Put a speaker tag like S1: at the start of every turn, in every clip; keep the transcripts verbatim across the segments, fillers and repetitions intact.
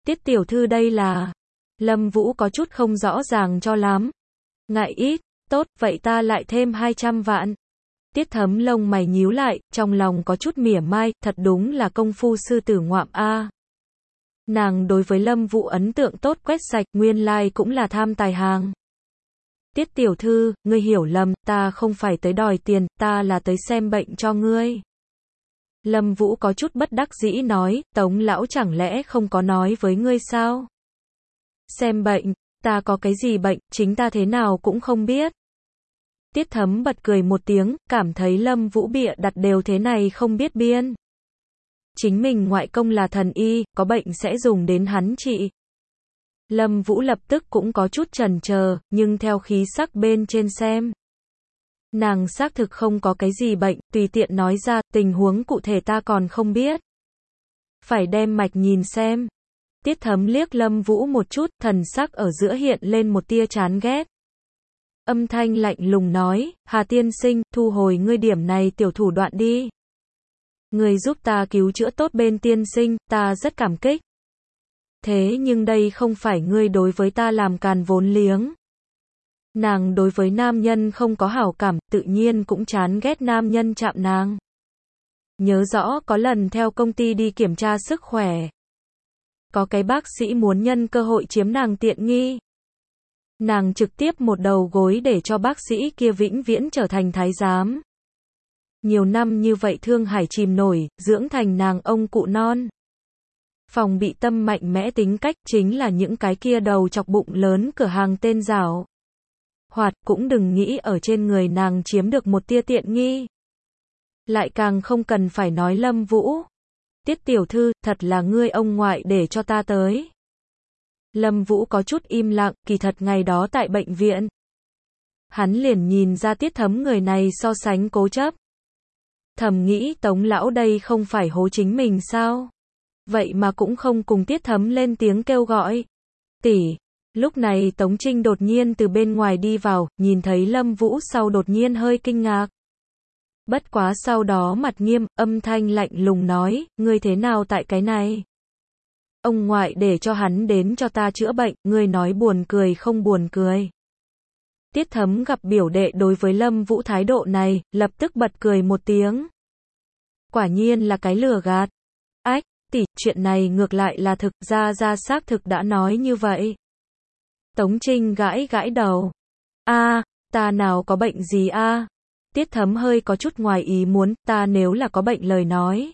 S1: Tiết tiểu thư đây là... Lâm Vũ có chút không rõ ràng cho lắm. Ngại ít, tốt, vậy ta lại thêm hai trăm vạn. Tiết Thấm lông mày nhíu lại, trong lòng có chút mỉa mai, thật đúng là công phu sư tử ngoạm a. Nàng đối với Lâm Vũ ấn tượng tốt quét sạch, nguyên lai cũng là tham tài hàng. Tiết tiểu thư, ngươi hiểu lầm, ta không phải tới đòi tiền, ta là tới xem bệnh cho ngươi. Lâm Vũ có chút bất đắc dĩ nói, Tống lão chẳng lẽ không có nói với ngươi sao? Xem bệnh, ta có cái gì bệnh, chính ta thế nào cũng không biết. Tiết Thấm bật cười một tiếng, cảm thấy Lâm Vũ bịa đặt đều thế này không biết biên. Chính mình ngoại công là thần y, có bệnh sẽ dùng đến hắn trị. Lâm Vũ lập tức cũng có chút chần chờ, nhưng theo khí sắc bên trên xem. Nàng xác thực không có cái gì bệnh, tùy tiện nói ra, tình huống cụ thể ta còn không biết. Phải đem mạch nhìn xem. Tiết Thấm liếc Lâm Vũ một chút, thần sắc ở giữa hiện lên một tia chán ghét. Âm thanh lạnh lùng nói, Hà tiên sinh, thu hồi ngươi điểm này tiểu thủ đoạn đi. Ngươi giúp ta cứu chữa tốt bên tiên sinh, ta rất cảm kích. Thế nhưng đây không phải ngươi đối với ta làm càn vốn liếng. Nàng đối với nam nhân không có hảo cảm, tự nhiên cũng chán ghét nam nhân chạm nàng. Nhớ rõ có lần theo công ty đi kiểm tra sức khỏe. Có cái bác sĩ muốn nhân cơ hội chiếm nàng tiện nghi. Nàng trực tiếp một đầu gối để cho bác sĩ kia vĩnh viễn trở thành thái giám. Nhiều năm như vậy thương hải chìm nổi, dưỡng thành nàng ông cụ non. Phòng bị tâm mạnh mẽ tính cách chính là những cái kia đầu chọc bụng lớn cửa hàng tên rảo. Hoạt cũng đừng nghĩ ở trên người nàng chiếm được một tia tiện nghi. Lại càng không cần phải nói Lâm Vũ. Tiết tiểu thư, thật là ngươi ông ngoại để cho ta tới. Lâm Vũ có chút im lặng, kỳ thật ngày đó tại bệnh viện. Hắn liền nhìn ra Tiết Thấm người này so sánh cố chấp. Thầm nghĩ Tống lão đây không phải hố chính mình sao? Vậy mà cũng không cùng Tiết Thấm lên tiếng kêu gọi. Tỷ. Lúc này Tống Trinh đột nhiên từ bên ngoài đi vào, nhìn thấy Lâm Vũ sau đột nhiên hơi kinh ngạc. Bất quá sau đó mặt nghiêm, âm thanh lạnh lùng nói, ngươi thế nào tại cái này? Ông ngoại để cho hắn đến cho ta chữa bệnh, ngươi nói buồn cười không buồn cười. Tiết Thấm gặp biểu đệ đối với Lâm Vũ thái độ này, lập tức bật cười một tiếng. Quả nhiên là cái lừa gạt. Ách, tỷ, chuyện này ngược lại là thực ra ra xác thực đã nói như vậy. Tống Trinh gãi gãi đầu. A, ta nào có bệnh gì a? Tiết Thấm hơi có chút ngoài ý muốn, ta nếu là có bệnh lời nói.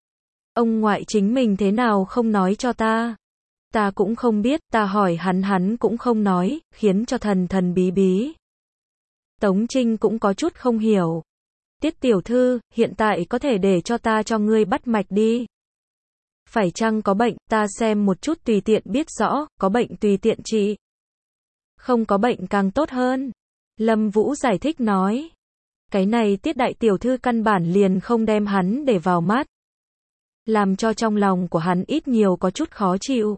S1: Ông ngoại chính mình thế nào không nói cho ta? Ta cũng không biết, ta hỏi hắn hắn cũng không nói, khiến cho thần thần bí bí. Tống Trinh cũng có chút không hiểu. Tiết tiểu thư, hiện tại có thể để cho ta cho ngươi bắt mạch đi. Phải chăng có bệnh, ta xem một chút tùy tiện biết rõ, có bệnh tùy tiện trị. Không có bệnh càng tốt hơn. Lâm Vũ giải thích nói. Cái này Tiết đại tiểu thư căn bản liền không đem hắn để vào mắt. Làm cho trong lòng của hắn ít nhiều có chút khó chịu.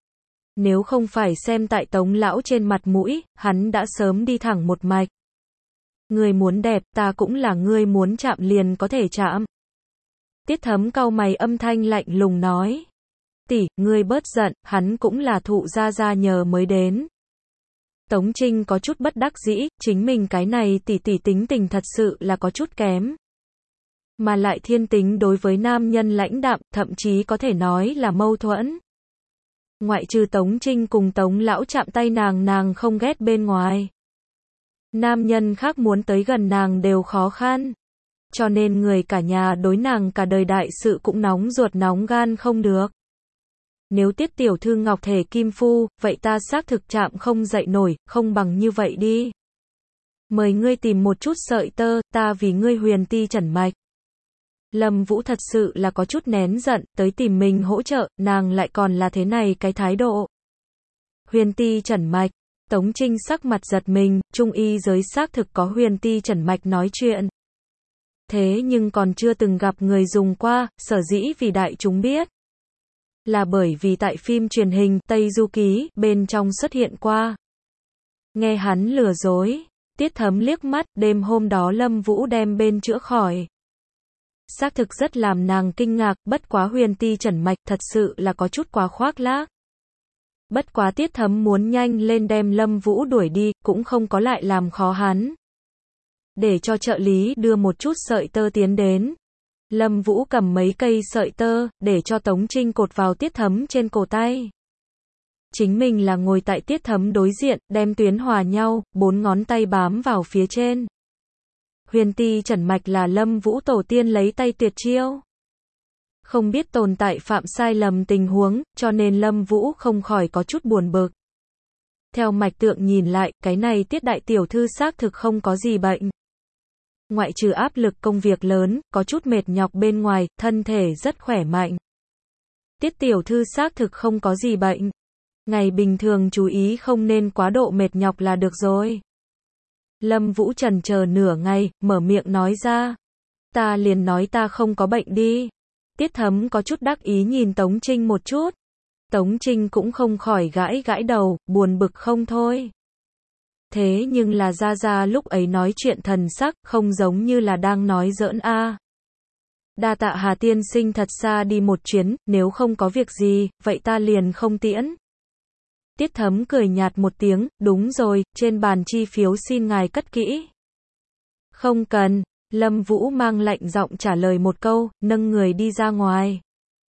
S1: Nếu không phải xem tại Tống lão trên mặt mũi, hắn đã sớm đi thẳng một mạch. Ngươi muốn đẹp, ta cũng là ngươi muốn chạm liền có thể chạm. Tiết Thấm cau mày âm thanh lạnh lùng nói. Tỷ, ngươi bớt giận, hắn cũng là thụ gia gia nhờ mới đến. Tống Trinh có chút bất đắc dĩ, chính mình cái này tỷ tỷ tính tình thật sự là có chút kém. Mà lại thiên tính đối với nam nhân lãnh đạm, thậm chí có thể nói là mâu thuẫn. Ngoại trừ Tống Trinh cùng Tống lão chạm tay nàng nàng không ghét bên ngoài. Nam nhân khác muốn tới gần nàng đều khó khăn. Cho nên người cả nhà đối nàng cả đời đại sự cũng nóng ruột nóng gan không được. Nếu Tiết tiểu thư ngọc thể kim phu, vậy ta xác thực chạm không dậy nổi, không bằng như vậy đi. Mời ngươi tìm một chút sợi tơ, ta vì ngươi huyền ti chẩn mạch. Lâm Vũ thật sự là có chút nén giận, tới tìm mình hỗ trợ, nàng lại còn là thế này cái thái độ. Huyền ti chẩn mạch, Tống Trinh sắc mặt giật mình, trung y giới xác thực có huyền ti chẩn mạch nói chuyện. Thế nhưng còn chưa từng gặp người dùng qua, sở dĩ vì đại chúng biết. Là bởi vì tại phim truyền hình Tây Du Ký, bên trong xuất hiện qua. Nghe hắn lừa dối, Tiết Thấm liếc mắt, đêm hôm đó Lâm Vũ đem bên chữa khỏi. Xác thực rất làm nàng kinh ngạc, bất quá huyền ti chẩn mạch thật sự là có chút quá khoác lác. Bất quá Tiết Thấm muốn nhanh lên đem Lâm Vũ đuổi đi, cũng không có lại làm khó hắn. Để cho trợ lý đưa một chút sợi tơ tiến đến. Lâm Vũ cầm mấy cây sợi tơ, để cho Tống Trinh cột vào Tiết Thấm trên cổ tay. Chính mình là ngồi tại Tiết Thấm đối diện, đem tuyến hòa nhau, bốn ngón tay bám vào phía trên. Huyền ti trần mạch là Lâm Vũ tổ tiên lấy tay tuyệt chiêu. Không biết tồn tại phạm sai lầm tình huống, cho nên Lâm Vũ không khỏi có chút buồn bực. Theo mạch tượng nhìn lại, cái này Tiết đại tiểu thư xác thực không có gì bệnh. Ngoại trừ áp lực công việc lớn, có chút mệt nhọc bên ngoài, thân thể rất khỏe mạnh. Tiết tiểu thư xác thực không có gì bệnh. Ngày bình thường chú ý không nên quá độ mệt nhọc là được rồi. Lâm Vũ chần chờ nửa ngày, mở miệng nói ra. Ta liền nói ta không có bệnh đi. Tiết Thấm có chút đắc ý nhìn Tống Trinh một chút. Tống Trinh cũng không khỏi gãi gãi đầu, buồn bực không thôi. Thế nhưng là Gia Gia lúc ấy nói chuyện thần sắc, không giống như là đang nói giỡn a. À. Đa tạ Hà tiên sinh thật xa đi một chuyến, nếu không có việc gì, vậy ta liền không tiễn. Tiết Thấm cười nhạt một tiếng, đúng rồi, trên bàn chi phiếu xin ngài cất kỹ. Không cần, Lâm Vũ mang lạnh giọng trả lời một câu, nâng người đi ra ngoài.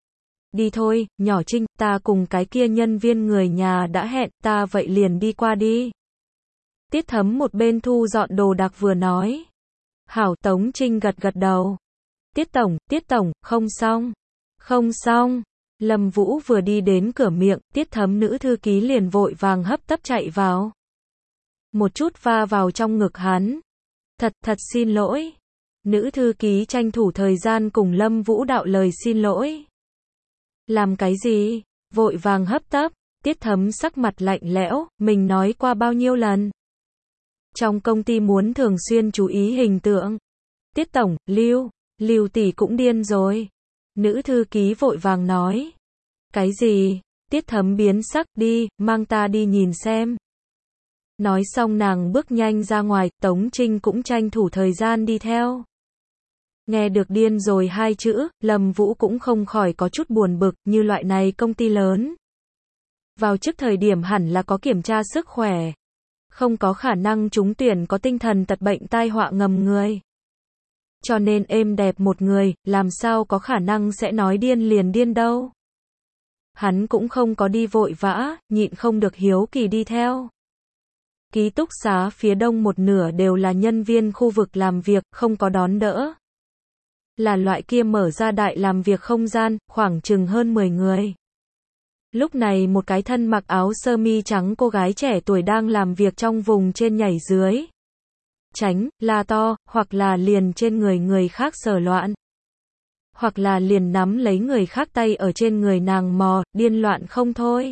S1: Đi thôi, nhỏ Trinh, ta cùng cái kia nhân viên người nhà đã hẹn, ta vậy liền đi qua đi. Tiết Thấm một bên thu dọn đồ đạc vừa nói. Hảo, Tống Trinh gật gật đầu. Tiết tổng, Tiết tổng, không xong. Không xong. Lâm Vũ vừa đi đến cửa miệng, Tiết Thấm nữ thư ký liền vội vàng hấp tấp chạy vào. Một chút va vào trong ngực hắn. Thật, thật xin lỗi. Nữ thư ký tranh thủ thời gian cùng Lâm Vũ đạo lời xin lỗi. Làm cái gì? Vội vàng hấp tấp. Tiết Thấm sắc mặt lạnh lẽo, mình nói qua bao nhiêu lần. Trong công ty muốn thường xuyên chú ý hình tượng. Tiết tổng, Lưu, Lưu tỷ cũng điên rồi. Nữ thư ký vội vàng nói. Cái gì? Tiết Thấm biến sắc, đi, mang ta đi nhìn xem. Nói xong nàng bước nhanh ra ngoài, Tống Trinh cũng tranh thủ thời gian đi theo. Nghe được điên rồi hai chữ, Lâm Vũ cũng không khỏi có chút buồn bực, như loại này công ty lớn. Vào trước thời điểm hẳn là có kiểm tra sức khỏe. Không có khả năng trúng tuyển có tinh thần tật bệnh tai họa ngầm người. Cho nên êm đẹp một người, làm sao có khả năng sẽ nói điên liền điên đâu. Hắn cũng không có đi vội vã, nhịn không được hiếu kỳ đi theo. Ký túc xá phía đông một nửa đều là nhân viên khu vực làm việc, không có đón đỡ. Là loại kia mở ra đại làm việc không gian, khoảng chừng hơn mười người. Lúc này một cái thân mặc áo sơ mi trắng cô gái trẻ tuổi đang làm việc trong vùng trên nhảy dưới. Tránh, la to, hoặc là liền trên người người khác sờ loạn. Hoặc là liền nắm lấy người khác tay ở trên người nàng mò, điên loạn không thôi.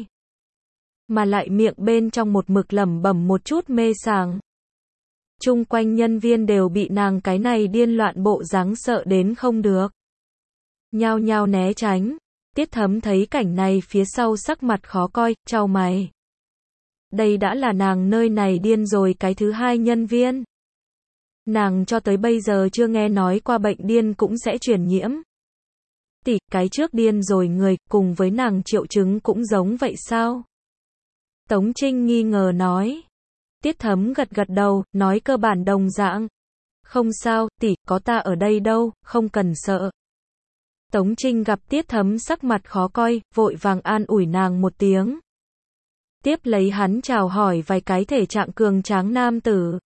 S1: Mà lại miệng bên trong một mực lẩm bẩm một chút mê sảng. Chung quanh nhân viên đều bị nàng cái này điên loạn bộ dáng sợ đến không được. Nhao nhao né tránh. Tiết Thấm thấy cảnh này phía sau sắc mặt khó coi, chau mày. Đây đã là nàng nơi này điên rồi cái thứ hai nhân viên. Nàng cho tới bây giờ chưa nghe nói qua bệnh điên cũng sẽ truyền nhiễm. Tỷ, cái trước điên rồi người, cùng với nàng triệu chứng cũng giống vậy sao? Tống Trinh nghi ngờ nói. Tiết Thấm gật gật đầu, nói cơ bản đồng dạng. Không sao, tỷ, có ta ở đây đâu, không cần sợ. Tống Trinh gặp Tiết Thấm sắc mặt khó coi, vội vàng an ủi nàng một tiếng. Tiếp lấy hắn chào hỏi vài cái thể trạng cường tráng nam tử.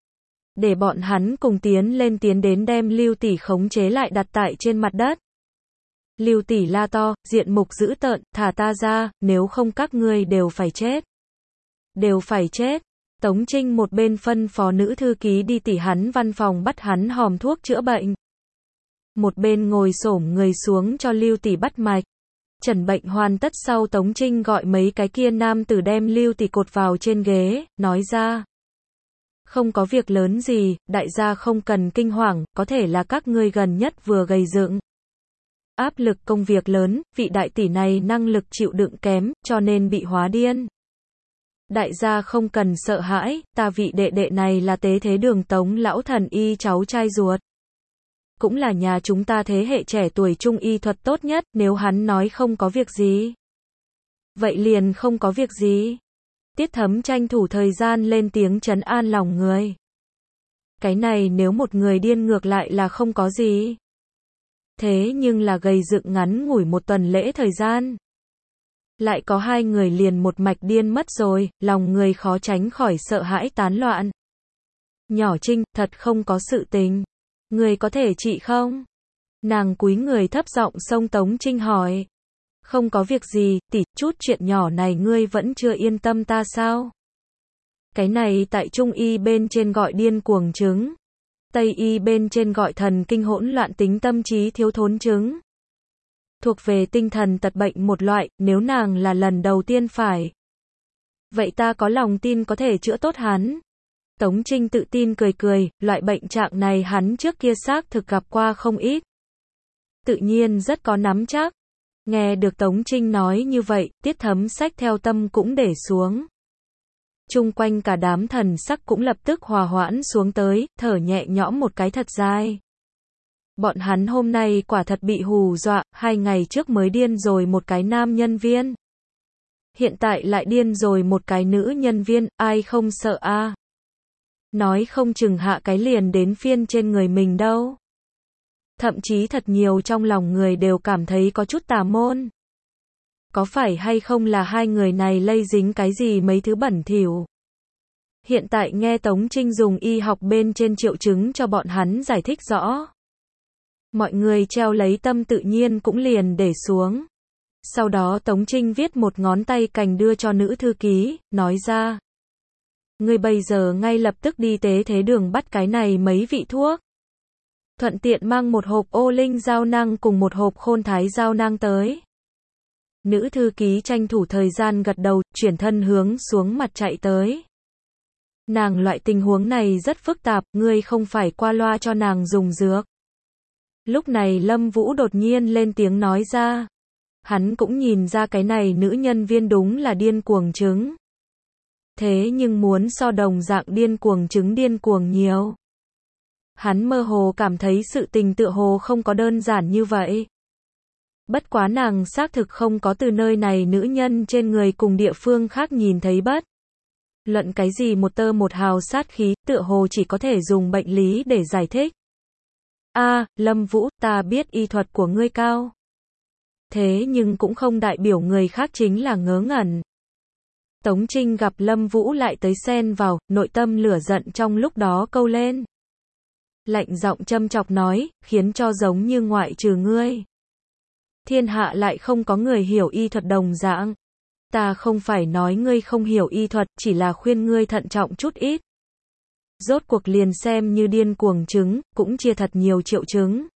S1: Để bọn hắn cùng tiến lên tiến đến đem Lưu tỷ khống chế lại đặt tại trên mặt đất. Lưu tỷ la to, diện mục dữ tợn, thả ta ra, nếu không các ngươi đều phải chết. Đều phải chết. Tống Trinh một bên phân phó nữ thư ký đi tỉ hắn văn phòng bắt hắn hòm thuốc chữa bệnh. Một bên ngồi xổm người xuống cho Lưu tỷ bắt mạch. Chẩn bệnh hoàn tất sau Tống Trinh gọi mấy cái kia nam tử đem Lưu tỷ cột vào trên ghế, nói ra. Không có việc lớn gì, đại gia không cần kinh hoàng, có thể là các ngươi gần nhất vừa gầy dựng. Áp lực công việc lớn, vị đại tỷ này năng lực chịu đựng kém, cho nên bị hóa điên. Đại gia không cần sợ hãi, ta vị đệ đệ này là tế thế đường Tống lão thần y cháu trai ruột. Cũng là nhà chúng ta thế hệ trẻ tuổi trung y thuật tốt nhất, nếu hắn nói không có việc gì. Vậy liền không có việc gì. Tiết Thấm tranh thủ thời gian lên tiếng trấn an lòng người. Cái này nếu một người điên ngược lại là không có gì. Thế nhưng là gầy dựng ngắn ngủi một tuần lễ thời gian. Lại có hai người liền một mạch điên mất rồi, lòng người khó tránh khỏi sợ hãi tán loạn. Nhỏ Trinh, thật không có sự tình. Người có thể trị không? Nàng cúi người thấp giọng xông Tống Trinh hỏi. Không có việc gì, tỷ, chút chuyện nhỏ này ngươi vẫn chưa yên tâm ta sao? Cái này tại Trung y bên trên gọi điên cuồng chứng. Tây y bên trên gọi thần kinh hỗn loạn tính tâm trí thiếu thốn chứng. Thuộc về tinh thần tật bệnh một loại, nếu nàng là lần đầu tiên phải. Vậy ta có lòng tin có thể chữa tốt hắn. Tống Trinh tự tin cười cười, loại bệnh trạng này hắn trước kia xác thực gặp qua không ít. Tự nhiên rất có nắm chắc. Nghe được Tống Trinh nói như vậy, Tiết Thấm xách theo tâm cũng để xuống. Chung quanh cả đám thần sắc cũng lập tức hòa hoãn xuống tới, thở nhẹ nhõm một cái thật dài. Bọn hắn hôm nay quả thật bị hù dọa, hai ngày trước mới điên rồi một cái nam nhân viên. Hiện tại lại điên rồi một cái nữ nhân viên, ai không sợ a? À? Nói không chừng hạ cái liền đến phiên trên người mình đâu. Thậm chí thật nhiều trong lòng người đều cảm thấy có chút tà môn. Có phải hay không là hai người này lây dính cái gì mấy thứ bẩn thỉu? Hiện tại nghe Tống Trinh dùng y học bên trên triệu chứng cho bọn hắn giải thích rõ. Mọi người treo lấy tâm tự nhiên cũng liền để xuống. Sau đó Tống Trinh viết một ngón tay cành đưa cho nữ thư ký, nói ra. Ngươi bây giờ ngay lập tức đi tế thế đường bắt cái này mấy vị thuốc. Thuận tiện mang một hộp ô linh giao năng cùng một hộp khôn thái giao năng tới. Nữ thư ký tranh thủ thời gian gật đầu, chuyển thân hướng xuống mặt chạy tới. Nàng loại tình huống này rất phức tạp, ngươi không phải qua loa cho nàng dùng dược. Lúc này Lâm Vũ đột nhiên lên tiếng nói ra. Hắn cũng nhìn ra cái này nữ nhân viên đúng là điên cuồng chứng. Thế nhưng muốn so đồng dạng điên cuồng chứng điên cuồng nhiều. Hắn mơ hồ cảm thấy sự tình tựa hồ không có đơn giản như vậy. Bất quá nàng xác thực không có từ nơi này nữ nhân trên người cùng địa phương khác nhìn thấy bất luận cái gì một tơ một hào sát khí, tựa hồ chỉ có thể dùng bệnh lý để giải thích. A, Lâm Vũ, ta biết y thuật của ngươi cao. Thế nhưng cũng không đại biểu người khác chính là ngớ ngẩn. Tống Trinh gặp Lâm Vũ lại tới xen vào, nội tâm lửa giận trong lúc đó câu lên. Lạnh giọng châm chọc nói, khiến cho giống như ngoại trừ ngươi. Thiên hạ lại không có người hiểu y thuật đồng dạng. Ta không phải nói ngươi không hiểu y thuật, chỉ là khuyên ngươi thận trọng chút ít. Rốt cuộc liền xem như điên cuồng chứng, cũng chia thật nhiều triệu chứng.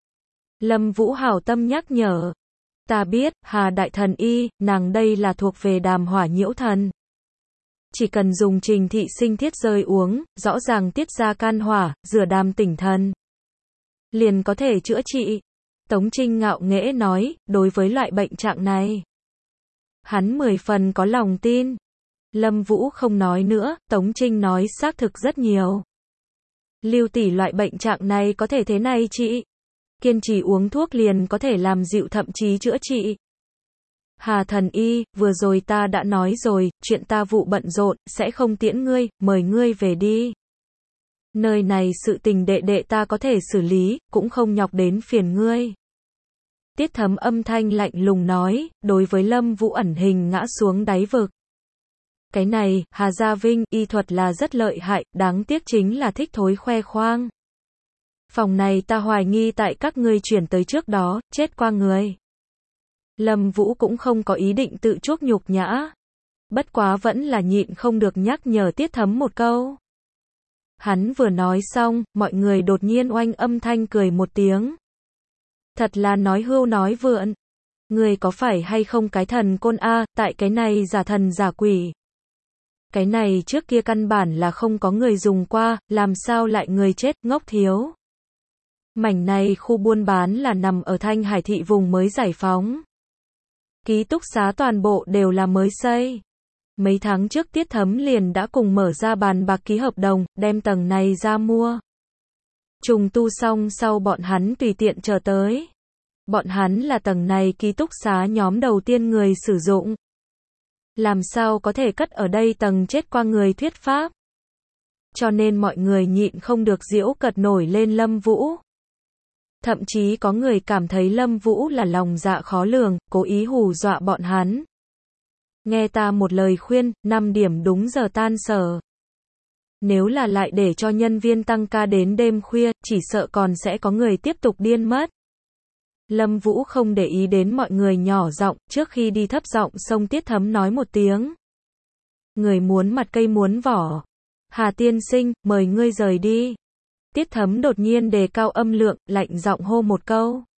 S1: Lâm Vũ hảo tâm nhắc nhở. Ta biết, Hà Đại Thần Y, nàng đây là thuộc về đàm hỏa nhiễu thần. Chỉ cần dùng Trình Thị Sinh Thiết rơi uống, rõ ràng tiết ra can hỏa, rửa đàm tỉnh thần. Liền có thể chữa trị. Tống Trinh ngạo nghễ nói, đối với loại bệnh trạng này. Hắn mười phần có lòng tin. Lâm Vũ không nói nữa, Tống Trinh nói xác thực rất nhiều. Lưu tỷ loại bệnh trạng này có thể thế này chị. Kiên trì uống thuốc liền có thể làm dịu thậm chí chữa trị. Hà Thần Y, vừa rồi ta đã nói rồi, chuyện ta vụ bận rộn, sẽ không tiễn ngươi, mời ngươi về đi. Nơi này sự tình đệ đệ ta có thể xử lý, cũng không nhọc đến phiền ngươi. Tiết Thấm âm thanh lạnh lùng nói, đối với Lâm Vũ ẩn hình ngã xuống đáy vực. Cái này, Hà Gia Vinh, y thuật là rất lợi hại, đáng tiếc chính là thích thối khoe khoang. Phòng này ta hoài nghi tại các ngươi chuyển tới trước đó, chết qua người. Lâm Vũ cũng không có ý định tự chuốc nhục nhã. Bất quá vẫn là nhịn không được nhắc nhở Tiết Thấm một câu. Hắn vừa nói xong, mọi người đột nhiên oanh âm thanh cười một tiếng. Thật là nói hưu nói vượn. Người có phải hay không cái thần côn a, tại cái này giả thần giả quỷ. Cái này trước kia căn bản là không có người dùng qua, làm sao lại người chết, ngốc thiếu. Mảnh này khu buôn bán là nằm ở Thanh Hải thị vùng mới giải phóng. Ký túc xá toàn bộ đều là mới xây. Mấy tháng trước Tiết Thấm liền đã cùng mở ra bàn bạc ký hợp đồng, đem tầng này ra mua. Trùng tu xong sau bọn hắn tùy tiện chờ tới. Bọn hắn là tầng này ký túc xá nhóm đầu tiên người sử dụng. Làm sao có thể cất ở đây tầng chết qua người thuyết pháp. Cho nên mọi người nhịn không được giễu cợt nổi lên Lâm Vũ. Thậm chí có người cảm thấy Lâm Vũ là lòng dạ khó lường, cố ý hù dọa bọn hắn. Nghe ta một lời khuyên, năm điểm đúng giờ tan sở. Nếu là lại để cho nhân viên tăng ca đến đêm khuya, chỉ sợ còn sẽ có người tiếp tục điên mất. Lâm Vũ không để ý đến mọi người nhỏ giọng, trước khi đi thấp giọng xông Tiết Thấm nói một tiếng. Người muốn mặt cây muốn vỏ. Hà tiên sinh, mời ngươi rời đi. Tiết Thấm đột nhiên đề cao âm lượng, lạnh giọng hô một câu.